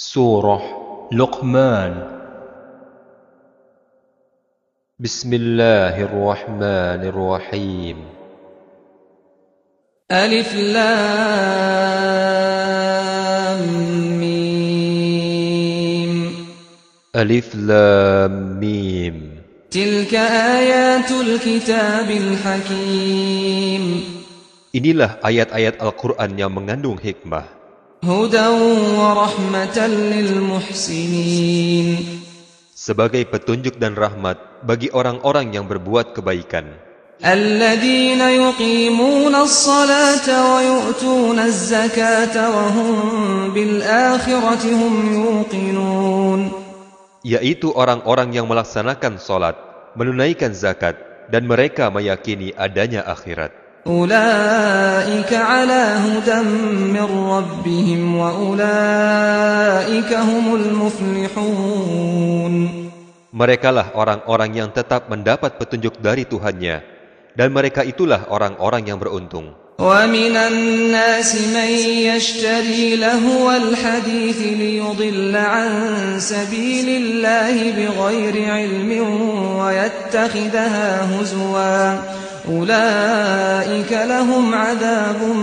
Surah Luqman. Bismillahirrahmanirrahim. Alif Lam Mim. Alif Lam Mim. Tilka ayatul kitabil hakim. Inilah ayat-ayat Al-Quran yang mengandung hikmah. Hudan wa rahmatan lil muhsinin. Sebagai petunjuk dan rahmat bagi orang-orang yang berbuat kebaikan. Alladzina yuqimuna as-salata wa yu'tuna az-zakata wa hum bil akhirati hum yuqinun. Yaitu orang-orang yang melaksanakan salat, menunaikan zakat, dan mereka meyakini adanya akhirat. Ulaika ala hudan min rabbihim wa ulaika humul muflihun. Merekalah orang-orang yang tetap mendapat petunjuk dari Tuhannya, dan mereka itulah orang-orang yang beruntung. Wa minan nasi man yashtari lahwal hadits liyudilla an sabilillahi bighairi ilmin wa yattakhidhaha huzwa. Ulaika lahum adzabun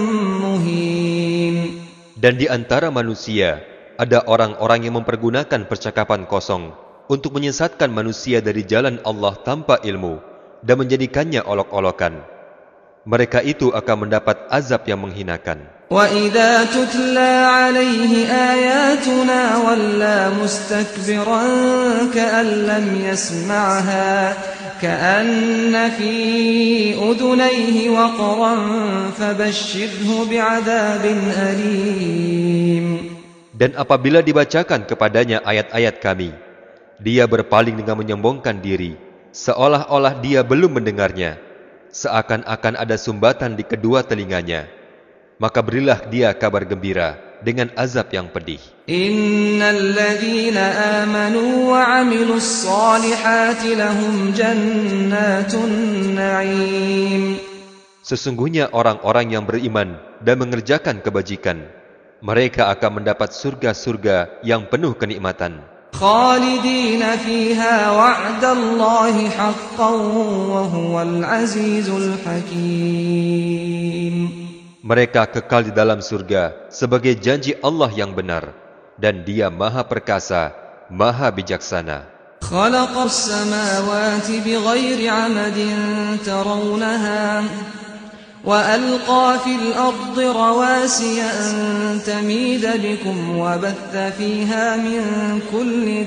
muhin. Dan di antara manusia ada orang-orang yang mempergunakan percakapan kosong untuk menyesatkan manusia dari jalan Allah tanpa ilmu dan menjadikannya olok-olokan. Mereka itu akan mendapat azab yang menghinakan. Wa idza tutla alaihi ayatuna walla mustakbiran ka'an lam yasma'ha ka'anna fi udunayhi waqran fabashshirhu bi'adzabin alim. Dan apabila dibacakan kepadanya ayat-ayat kami, dia berpaling dengan menyombongkan diri, seolah-olah dia belum mendengarnya, seakan-akan ada sumbatan di kedua telinganya. Maka berilah dia kabar gembira dengan azab yang pedih. Innal ladzina amanu wa 'amilus solihati lahum jannatun na'im. Sesungguhnya orang-orang yang beriman dan mengerjakan kebajikan, mereka akan mendapat surga-surga yang penuh kenikmatan. Khalidina fiha wa'dallahi haqqan wa huwal azizul hakim. Mereka kekal di dalam surga sebagai janji Allah yang benar, dan Dia Maha Perkasa, Maha Bijaksana. Khalaqas samawati bighairi 'amadin tarawnaha wa alqa fil ardi rawasiya an tamida bikum wa batha fiha min kulli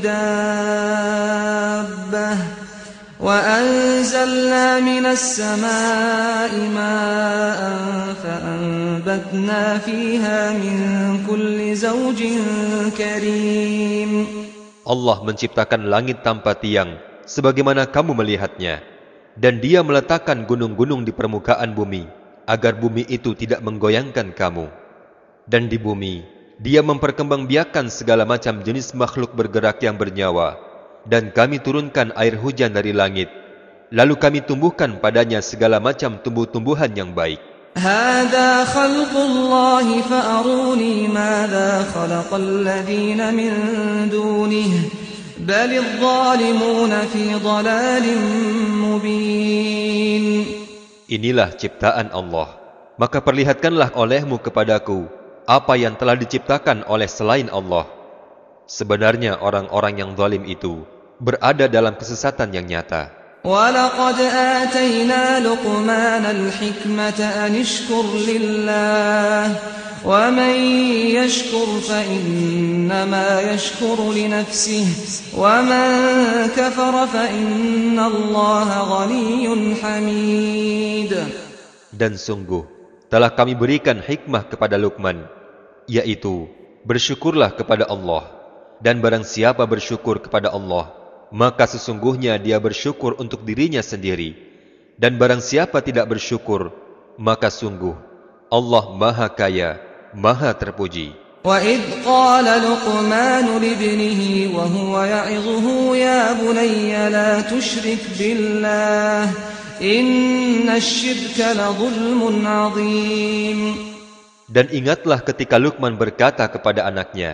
dabbah وأنزلنا من السماء ماء فأنبتنا فيها من كل زوج كريم. Allah menciptakan langit tanpa tiang sebagaimana kamu melihatnya, dan Dia meletakkan gunung-gunung di permukaan bumi agar bumi itu tidak menggoyangkan kamu. Dan di bumi Dia memperkembangbiakkan segala macam jenis makhluk bergerak yang bernyawa, dan kami turunkan air hujan dari langit, lalu kami tumbuhkan padanya segala macam tumbuh-tumbuhan yang baik. Hada khalqullahi fa'aruni madza khalaqal ladzina min dunihi balidh zalimuna fi dhalalin mubin. Inilah ciptaan Allah, maka perlihatkanlah olehmu kepadaku apa yang telah diciptakan oleh selain Allah. Sebenarnya orang-orang yang zalim itu berada dalam kesesatan yang nyata. وَلَقَدْ آتَيْنَا لُقْمَانَ الْحِكْمَةَ أَنِ اشْكُرْ لِلَّهِ وَمَنْ يَشْكُرْ فَإِنَّمَا يَشْكُرُ لِنَفْسِهِ وَمَنْ كَفَرَ فَإِنَّ اللَّهَ غَنِيٌّ حَمِيدٌ. Dan sungguh telah kami berikan hikmah kepada Luqman, yaitu bersyukurlah kepada Allah. Dan barang siapa bersyukur kepada Allah, maka sesungguhnya dia bersyukur untuk dirinya sendiri. Dan barang siapa tidak bersyukur, maka sungguh Allah Maha Kaya, Maha Terpuji. وَإِذْ قَالَ لُقْمَانُ لِابْنِهِ وَهُوَ يَعِظُهُ يَا بُنَيَّ لَا تُشْرِكْ بِاللَّهِ إِنَّ الشِّرْكَ لَظُلْمٌ عَظِيمٌ. Dan ingatlah ketika Luqman berkata kepada anaknya,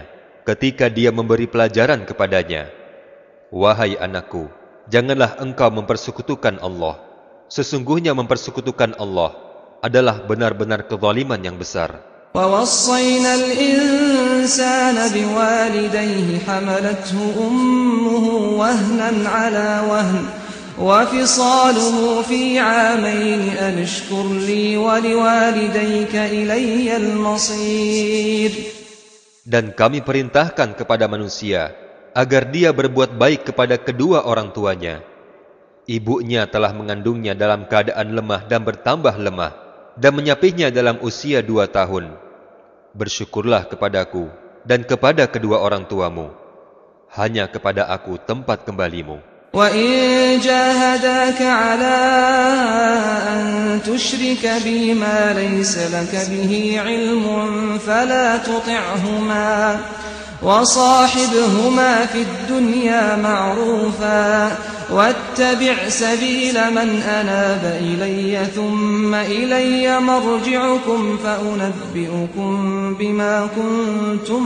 ketika dia memberi pelajaran kepadanya, "Wahai anakku, janganlah engkau mempersekutukan Allah. Sesungguhnya mempersekutukan Allah adalah benar-benar kezaliman yang besar." وَوَصَّيْنَا الْإِنسَانَ بِوَالِدَيْهِ حَمَلَتْهُ أُمُّهُ وَهْنًا عَلَى وَهْنٍ وَفِصَالُهُ فِي عَامَيْنِ أَنِ اشْكُرْ لِي وَلِوَالِدَيْكَ إِلَيَّ الْمَصِيرُ. Dan kami perintahkan kepada manusia agar dia berbuat baik kepada kedua orang tuanya. Ibunya telah mengandungnya dalam keadaan lemah dan bertambah lemah, dan menyapihnya dalam usia 2 tahun. Bersyukurlah kepadaku dan kepada kedua orang tuamu. Hanya kepada aku tempat kembalimu. وَإِن جَاهَدَاكَ عَلَىٰ أَن تُشْرِكَ بِي مَا لَيْسَ لَكَ بِهِ عِلْمٌ فَلَا تُطِعْهُمَا وَصَاحِبْهُمَا فِي الدُّنْيَا مَعْرُوفًا وَاتَّبِعْ سَبِيلَ مَنْ أَنَابَ إِلَيَّ ثُمَّ إِلَيَّ مَرْجِعُكُمْ فَأُنَبِّئُكُم بِمَا كُنتُمْ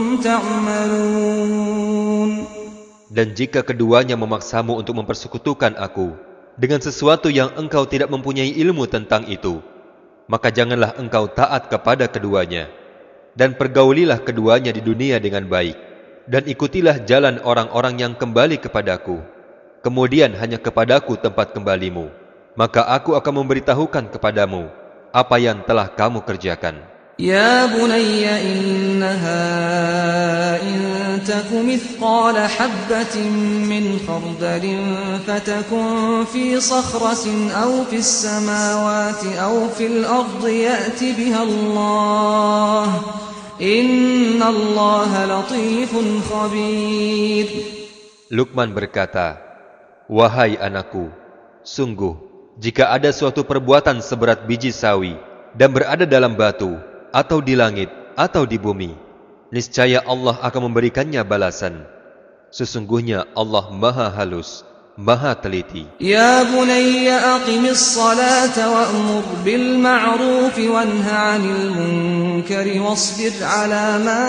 تَعْمَلُونَ. Dan jika keduanya memaksamu untuk mempersekutukan aku dengan sesuatu yang engkau tidak mempunyai ilmu tentang itu, maka janganlah engkau taat kepada keduanya. Dan pergaulilah keduanya di dunia dengan baik, dan ikutilah jalan orang-orang yang kembali kepadaku. Kemudian hanya kepadaku tempat kembalimu, maka aku akan memberitahukan kepadamu apa yang telah kamu kerjakan. يا بني إنها إن تك مثقال حبة من خردل فتكن في صخرة أو في السماوات أو في الأرض يأت بها الله إن الله لطيف خبير. Luqman berkata, "Wahai anakku, sungguh jika ada suatu perbuatan seberat biji sawi dan berada dalam batu atau di langit, atau di bumi, niscaya Allah akan memberikannya balasan. Sesungguhnya Allah maha halus, maha teliti." Ya bunayya aqimis salata wa'mur bil ma'ruf wanha 'anil munkari wasbir 'ala ma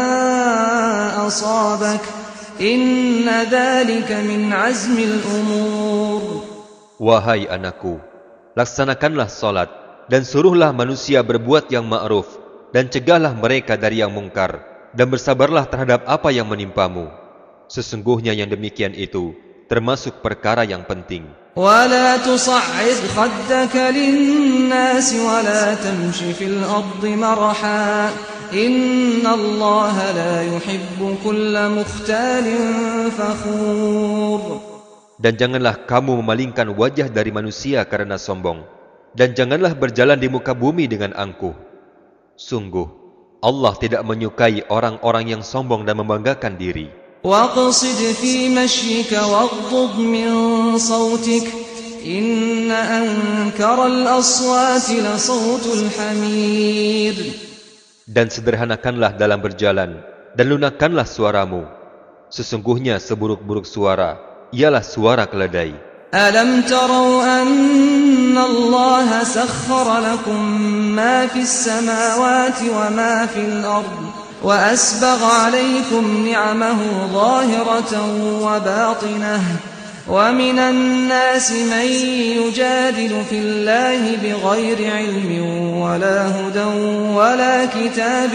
asabak inna dhalika min 'azmil umur. Wahai anakku, laksanakanlah salat dan suruhlah manusia berbuat yang ma'ruf, dan cegahlah mereka dari yang mungkar, dan bersabarlah terhadap apa yang menimpamu. Sesungguhnya yang demikian itu termasuk perkara yang penting. وَلَا تُصَعِّرْ خَدَّكَ لِلنَّاسِ وَلَا تَمْشِ فِي الْأَرْضِ مَرَحًا إِنَّ اللَّهَ لَا يُحِبُّ كُلَّ مُخْتَالٍ فَخُورٍ. Dan janganlah kamu memalingkan wajah dari manusia karena sombong, dan janganlah berjalan di muka bumi dengan angkuh. Sungguh, Allah tidak menyukai orang-orang yang sombong dan membanggakan diri. وَاقْصِدْ فِي مَشْيِكَ وَاغْضُضْ مِنْ صَوْتِكَ إِنَّ أَنْكَرَ الْأَصْوَاتِ لَصَوْتُ الْحَمِيرِ. Dan sederhanakanlah dalam berjalan, dan lunakkanlah suaramu. Sesungguhnya seburuk-buruk suara ialah suara keledai. أَلَمْ تَرَوْا أَنَّ اللَّهَ سَخَّرَ لَكُم مَّا فِي السَّمَاوَاتِ وَمَا فِي الْأَرْضِ وَأَسْبَغَ عَلَيْكُمْ نِعَمَهُ ظَاهِرَةً وَبَاطِنَةً وَمِنَ النَّاسِ مَن يُجَادِلُ فِي اللَّهِ بِغَيْرِ عِلْمٍ وَلَا هُدًى وَلَا كِتَابٍ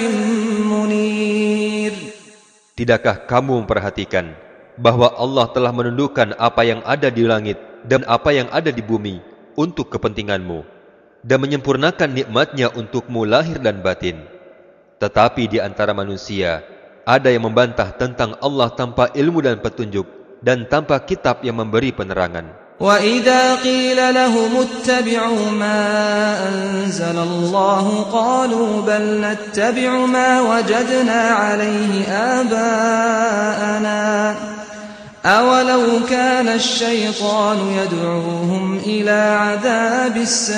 مُنِيرٍ. Tidakkah kamu memperhatikan bahwa Allah telah menundukkan apa yang ada di langit dan apa yang ada di bumi untuk kepentinganmu, dan menyempurnakan nikmatnya untukmu lahir dan batin. Tetapi di antara manusia ada yang membantah tentang Allah tanpa ilmu dan petunjuk, dan tanpa kitab yang memberi penerangan. وَإِذَا قِيلَ لَهُمُ اتَّبِعُوا مَا أَنزَلَ اللَّهُ قَالُوا بَلْ نَتَّبِعُ مَا وَجَدْنَا عَلَيْهِ آبَاءَنَا أَوَلَوْ كَانَ الشَّيْطَانُ يَدْعُوهُمْ إِلَى عَذَابِ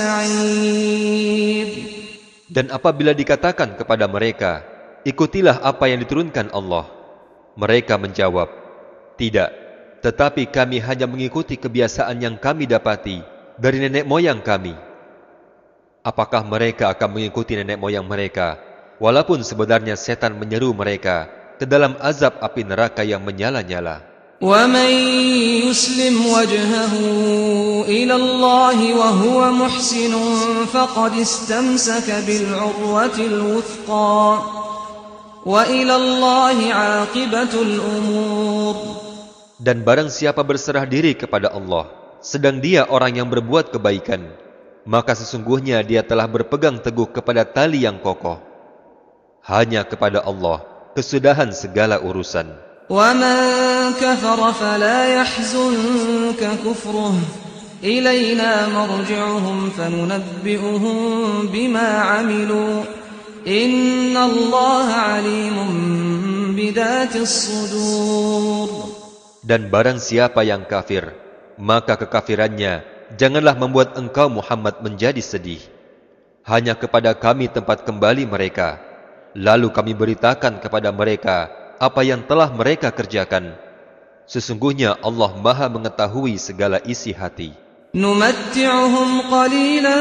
السَّعِيرِ. Dan apabila dikatakan kepada mereka, ikutilah apa yang diturunkan Allah, mereka menjawab, tidak, tetapi kami hanya mengikuti kebiasaan yang kami dapati dari nenek moyang kami. Apakah mereka akan mengikuti nenek moyang mereka, walaupun sebenarnya setan menyeru mereka ke dalam azab api neraka yang menyala-nyala. وَمَنْ يُسْلِمْ وَجْهَهُ إِلَى اللَّهِ وَهُوَ مُحْسِنٌ فَقَدِ اسْتَمْسَكَ بِالْعُرْوَةِ الْوُثْقَى وَإِلَى اللَّهِ عَاقِبَةُ الْأُمُورِ. Dan barang siapa berserah diri kepada Allah, sedang dia orang yang berbuat kebaikan, maka sesungguhnya dia telah berpegang teguh kepada tali yang kokoh. Hanya kepada Allah kesudahan segala urusan. وَمَنْ كَفَرَ فَلَا يَحْزُنْكَ كُفْرُهُ إِلَيْنَا مَرْجِعُهُمْ فَنُنَبِّئُهُم بِمَا عَمِلُوا إِنَّ اللَّهَ عَلِيمٌ بِذَاتِ الصُّدُورِ. Dan barang siapa yang kafir, maka kekafirannya janganlah membuat engkau Muhammad menjadi sedih. Hanya kepada kami tempat kembali mereka, lalu kami beritakan kepada mereka apa yang telah mereka kerjakan. Sesungguhnya Allah Maha mengetahui segala isi hati. نُمَتِّعُهُمْ قَلِيلًا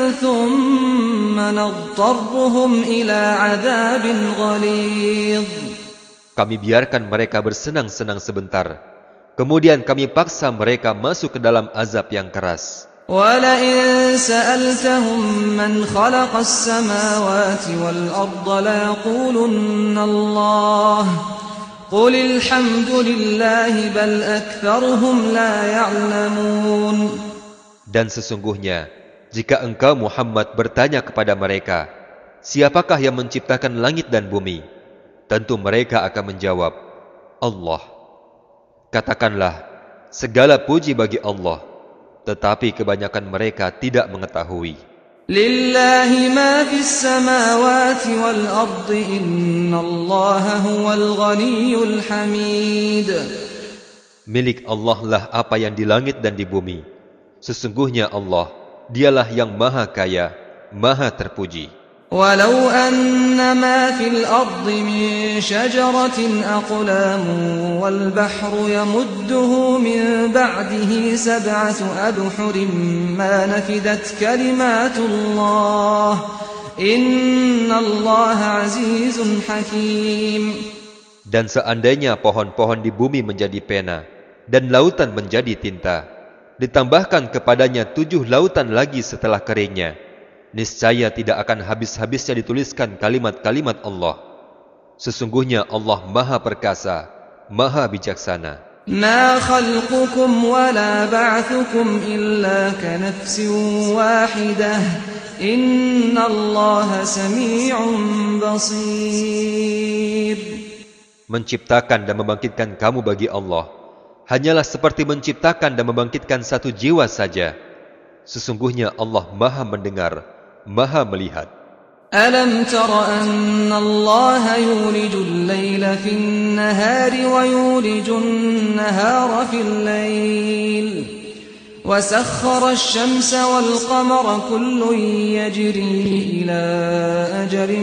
ثُمَّ نَضْطَرُّهُمْ إِلَى عَذَابٍ غَلِيظٍ. Kami biarkan mereka bersenang-senang sebentar, kemudian kami paksa mereka masuk ke dalam azab yang keras. وَلَئِن سَأَلْتَهُم مَّنْ خَلَقَ السَّمَاوَاتِ وَالْأَرْضَ لَيَقُولُنَّ اللَّهُ قُلِ الْحَمْدُ لِلَّهِ بَلْ أَكْثَرُهُمْ لَا يَعْلَمُونَ. Dan sesungguhnya, jika engkau Muhammad bertanya kepada mereka, siapakah yang menciptakan langit dan bumi? Tentu mereka akan menjawab, Allah. Katakanlah, segala puji bagi Allah. Tetapi kebanyakan mereka tidak mengetahui. Lillahi ma fis samawati wal ardi innallaha huwal ghaniyyul hamid. Milik Allah lah apa yang di langit dan di bumi. Sesungguhnya Allah, dialah yang maha kaya, maha terpuji. Walau anna ma fil ardi min syajaratin aqlamun wal bahru yamudduhu min ba'dihi sab'atu abhurin ma nafidat kalimatullah innallaha azizun hakim. Dan seandainya pohon-pohon di bumi menjadi pena dan lautan menjadi tinta, ditambahkan kepadanya 7 lautan lagi setelah keringnya, niscaya tidak akan habis-habisnya dituliskan kalimat-kalimat Allah. Sesungguhnya Allah Maha Perkasa, Maha Bijaksana. Ma khalqukum wa la ba'thukum illa ka nafsin wahidah. Innallaha sami'un basir. Menciptakan dan membangkitkan kamu bagi Allah hanyalah seperti menciptakan dan membangkitkan satu jiwa saja. Sesungguhnya Allah Maha mendengar, Maha melihat. Alam tara anna Allah yulijul layla fin nahari wa yulijun nahara fil layl wa sakhkhara asy-syamsa wal qamara kullun yajri ila ajalin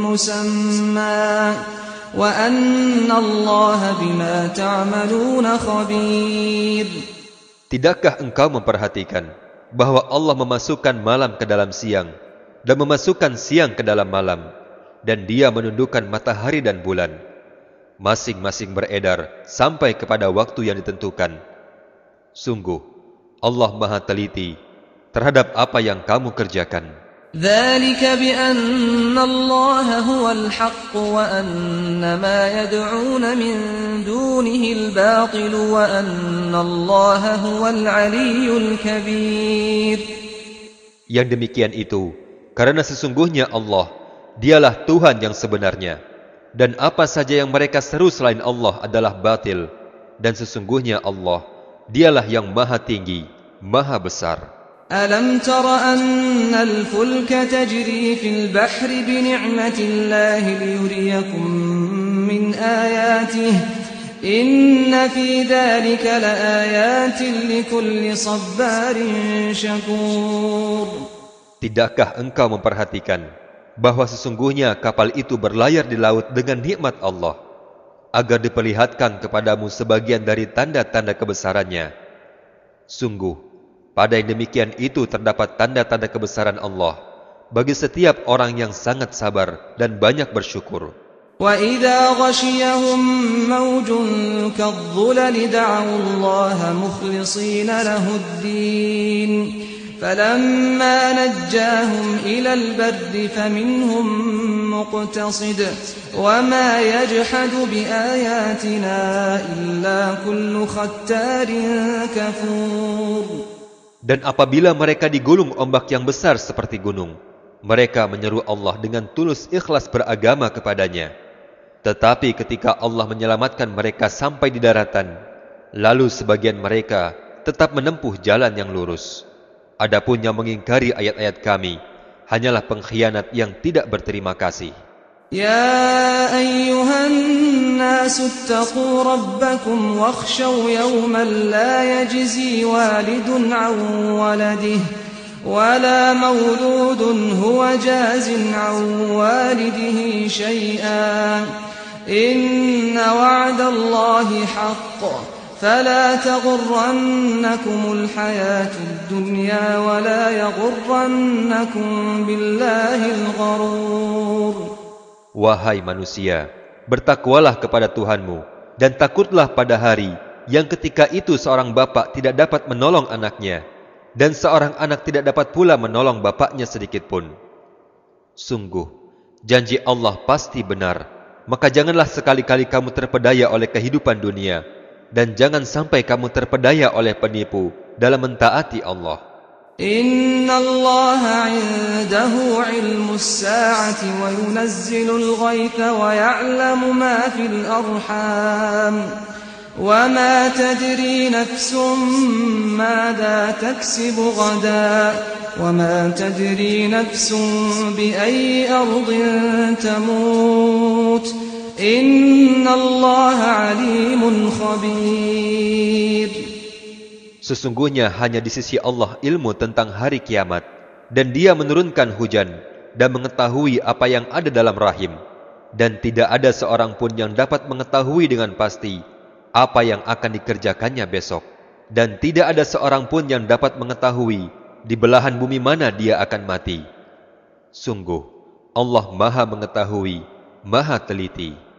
musamma wa anna Allah bima ta'maluna khabir. Tidakkah engkau memperhatikan bahwa Allah memasukkan malam ke dalam siang dan memasukkan siang ke dalam malam, dan Dia menundukkan matahari dan bulan, masing-masing beredar sampai kepada waktu yang ditentukan. Sungguh, Allah Maha teliti terhadap apa yang kamu kerjakan. ذلك بأن الله هو الحق وأن ما يدعون من دونه الباطل وأن الله هو العلي الكبير. Yang demikian itu karena sesungguhnya Allah, dialah Tuhan yang sebenarnya, dan apa saja yang mereka seru selain Allah adalah batil, dan sesungguhnya Allah, dialah yang maha tinggi, maha besar. Alam tara anna al-fulka tajri fil bahri bi ni'matillahi liyuriyakum min ayatihi inna fi dhalika laayatin likulli sabbarin syakur. Tidakkah engkau memperhatikan bahwa sesungguhnya kapal itu berlayar di laut dengan nikmat Allah, agar diperlihatkan kepadamu sebagian dari tanda-tanda kebesarannya? Sungguh, pada yang demikian itu terdapat tanda-tanda kebesaran Allah bagi setiap orang yang sangat sabar dan banyak bersyukur. وإذا غشيهم موج كالظلل دعوا الله مخلصين له الدين فلما نجاهم إلى البر فمنهم مقتصد وما يجحد بآياتنا إلا كل ختار كفور. Dan apabila mereka digulung ombak yang besar seperti gunung, mereka menyeru Allah dengan tulus ikhlas beragama kepadanya. Tetapi ketika Allah menyelamatkan mereka sampai di daratan, lalu sebagian mereka tetap menempuh jalan yang lurus. Adapun yang mengingkari ayat-ayat kami, hanyalah pengkhianat yang tidak berterima kasih. يا أيها الناس اتقوا ربكم واخشوا يوما لا يجزي والد عن ولده ولا مولود هو جاز عن والده شيئا إن وعد الله حق فلا تغرنكم الحياة الدنيا ولا يغرنكم بالله الغرور. Wahai manusia, bertakwalah kepada Tuhanmu, dan takutlah pada hari yang ketika itu seorang bapak tidak dapat menolong anaknya, dan seorang anak tidak dapat pula menolong bapaknya sedikitpun. Sungguh, janji Allah pasti benar, maka janganlah sekali-kali kamu terpedaya oleh kehidupan dunia, dan jangan sampai kamu terpedaya oleh penipu dalam mentaati Allah. Inna Allah 'indahu 'ilmus sa'ati wa yunazzilul ghaitha wa ya'lamu ma fil arham wa ma tadri nafsun madha taksibu ghadan wa ma tadri nafsun bi ayyi ardin tamut inna Allah 'alimun khabir. Sesungguhnya hanya di sisi Allah ilmu tentang hari kiamat, dan Dia menurunkan hujan dan mengetahui apa yang ada dalam rahim, dan tidak ada seorang pun yang dapat mengetahui dengan pasti apa yang akan dikerjakannya besok, dan tidak ada seorang pun yang dapat mengetahui di belahan bumi mana dia akan mati. Sungguh, Allah Maha Mengetahui, Maha Teliti.